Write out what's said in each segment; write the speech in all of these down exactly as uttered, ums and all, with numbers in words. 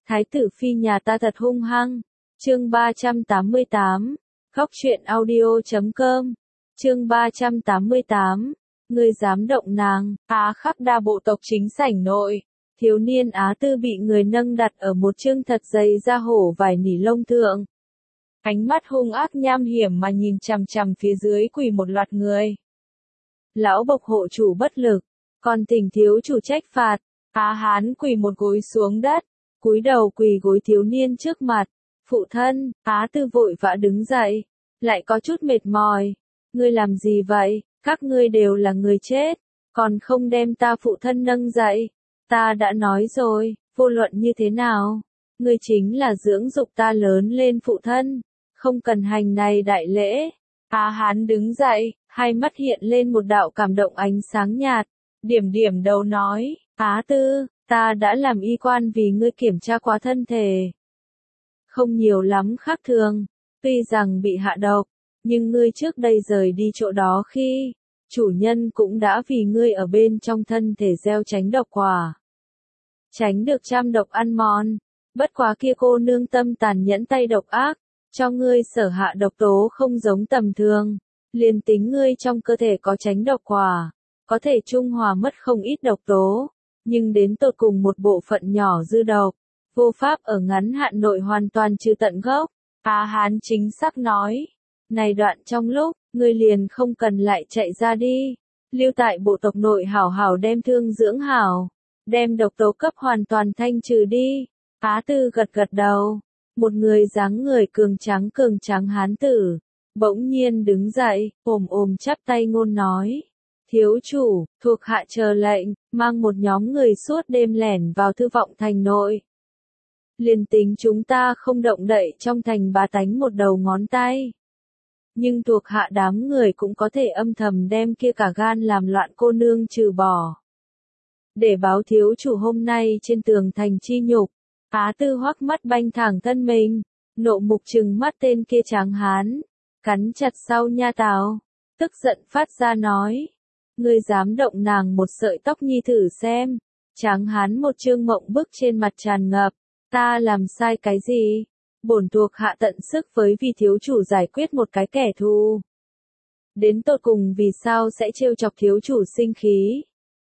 Thái tử phi nhà ta thật hung hăng. Chương ba trăm tám mươi tám. Góc truyện audio chấm com. Chương ba trăm tám mươi tám. Ngươi dám động nàng. Á Khắc Đa bộ tộc chính sảnh nội. Thiếu niên Á Tư bị người nâng đặt ở một chương thật dày da hổ vải nỉ lông thượng. Ánh mắt hung ác nham hiểm mà nhìn chằm chằm phía dưới quỳ một loạt người. Lão bộc hộ chủ bất lực, còn Tình thiếu chủ trách phạt. Á Hán quỳ một gối xuống đất, cúi đầu quỳ gối thiếu niên trước mặt. Phụ thân, Á Tư vội vã đứng dậy, lại có chút mệt mỏi. Ngươi làm gì vậy? Các ngươi đều là người chết, còn không đem ta phụ thân nâng dậy. Ta đã nói rồi, vô luận như thế nào, ngươi chính là dưỡng dục ta lớn lên phụ thân, không cần hành này đại lễ. Á Hán đứng dậy, hai mắt hiện lên một đạo cảm động ánh sáng nhạt, điểm điểm đầu nói, Á Tư, ta đã làm y quan vì ngươi kiểm tra qua thân thể. Không nhiều lắm khác thường, tuy rằng bị hạ độc, nhưng ngươi trước đây rời đi chỗ đó khi, chủ nhân cũng đã vì ngươi ở bên trong thân thể gieo tránh độc quả. Tránh được trăm độc ăn mòn, bất quá kia cô nương tâm tàn nhẫn tay độc ác, cho ngươi sở hạ độc tố không giống tầm thường, liền tính ngươi trong cơ thể có tránh độc quả, có thể trung hòa mất không ít độc tố, nhưng đến tột cùng một bộ phận nhỏ dư độc, vô pháp ở ngắn hạn nội hoàn toàn trừ tận gốc. Á Hán chính xác nói, này đoạn trong lúc, ngươi liền không cần lại chạy ra đi, lưu tại bộ tộc nội hảo hảo đem thương dưỡng hảo, đem độc tố cấp hoàn toàn thanh trừ đi. Á Tư gật gật đầu, một người dáng người cường tráng cường tráng hán tử, bỗng nhiên đứng dậy, ồm ồm chắp tay ngôn nói. Thiếu chủ, thuộc hạ chờ lệnh, mang một nhóm người suốt đêm lẻn vào thư vọng thành nội. Liền tính chúng ta không động đậy trong thành bá tánh một đầu ngón tay. Nhưng thuộc hạ đám người cũng có thể âm thầm đem kia cả gan làm loạn cô nương trừ bỏ. Để báo thiếu chủ hôm nay trên tường thành chi nhục, Á Tư hoắc mắt banh thẳng thân mình, nộ mục trừng mắt tên kia tráng hán, cắn chặt sau nha tào, tức giận phát ra nói. Ngươi dám động nàng một sợi tóc nhi thử xem. Tráng hán một trương mộng bức trên mặt tràn ngập, ta làm sai cái gì? Bổn thuộc hạ tận sức với vì thiếu chủ giải quyết một cái kẻ thù. Đến tột cùng vì sao sẽ trêu chọc thiếu chủ sinh khí?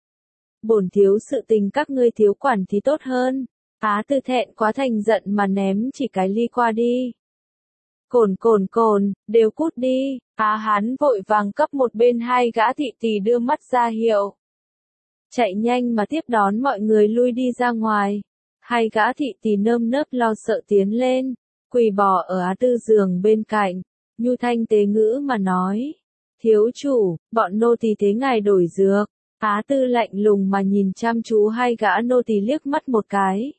Bổn thiếu sự tình các ngươi thiếu quản thì tốt hơn. Á Tư thẹn quá thành giận mà ném chỉ cái ly qua đi. Cồn cồn cồn, đều cút đi. Á Hán vội vàng cấp một bên hai gã thị tỳ đưa mắt ra hiệu. Chạy nhanh mà tiếp đón mọi người lui đi ra ngoài. Hai gã thị tỳ nơm nớp lo sợ tiến lên, quỳ bò ở Á Tư giường bên cạnh, nhu thanh tế ngữ mà nói. Thiếu chủ, bọn nô tỳ thế ngài đổi dược. Á Tư lạnh lùng mà nhìn chăm chú hai gã nô tỳ liếc mắt một cái.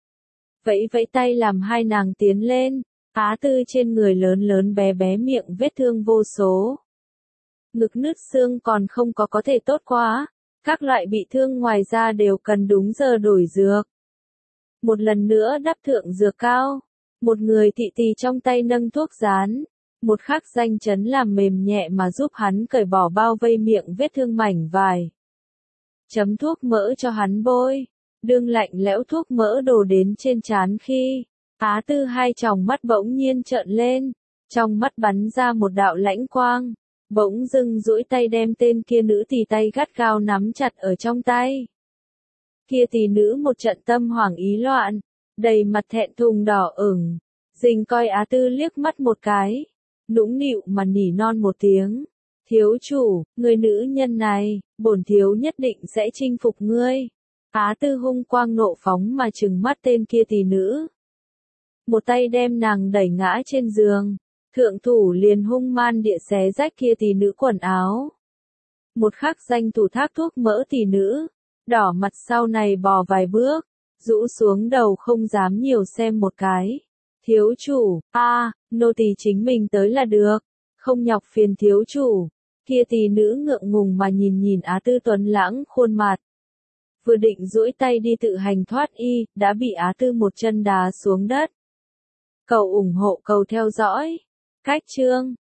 Vẫy vẫy tay làm hai nàng tiến lên. Á Tư trên người lớn lớn bé bé miệng vết thương vô số. Ngực nứt xương còn không có có thể tốt quá. Các loại bị thương ngoài ra đều cần đúng giờ đổi dược. Một lần nữa đắp thượng dược cao. Một người thị tỳ trong tay nâng thuốc rán. Một khắc danh chấn làm mềm nhẹ mà giúp hắn cởi bỏ bao vây miệng vết thương mảnh vải. Chấm thuốc mỡ cho hắn bôi. Đương lạnh lẽo thuốc mỡ đổ đến trên trán khi. Á Tư hai tròng mắt bỗng nhiên trợn lên, trong mắt bắn ra một đạo lãnh quang, bỗng dưng duỗi tay đem tên kia nữ tỳ tay gắt gao nắm chặt ở trong tay. Kia tỳ nữ một trận tâm hoảng ý loạn, đầy mặt thẹn thùng đỏ ửng, dình coi Á Tư liếc mắt một cái, nũng nịu mà nỉ non một tiếng. Thiếu chủ, người nữ nhân này, bổn thiếu nhất định sẽ chinh phục ngươi. Á Tư hung quang nộ phóng mà trừng mắt tên kia tỳ nữ. Một tay đem nàng đẩy ngã trên giường, thượng thủ liền hung man địa xé rách kia tỳ nữ quần áo. Một khắc danh thủ thác thuốc mỡ tỳ nữ, đỏ mặt sau này bò vài bước, rũ xuống đầu không dám nhiều xem một cái. Thiếu chủ, a, à, nô tỳ chính mình tới là được, không nhọc phiền thiếu chủ. Kia tỳ nữ ngượng ngùng mà nhìn nhìn Á Tư tuấn lãng khuôn mặt. Vừa định duỗi tay đi tự hành thoát y, đã bị Á Tư một chân đá xuống đất. Cầu ủng hộ cầu theo dõi. Cách chương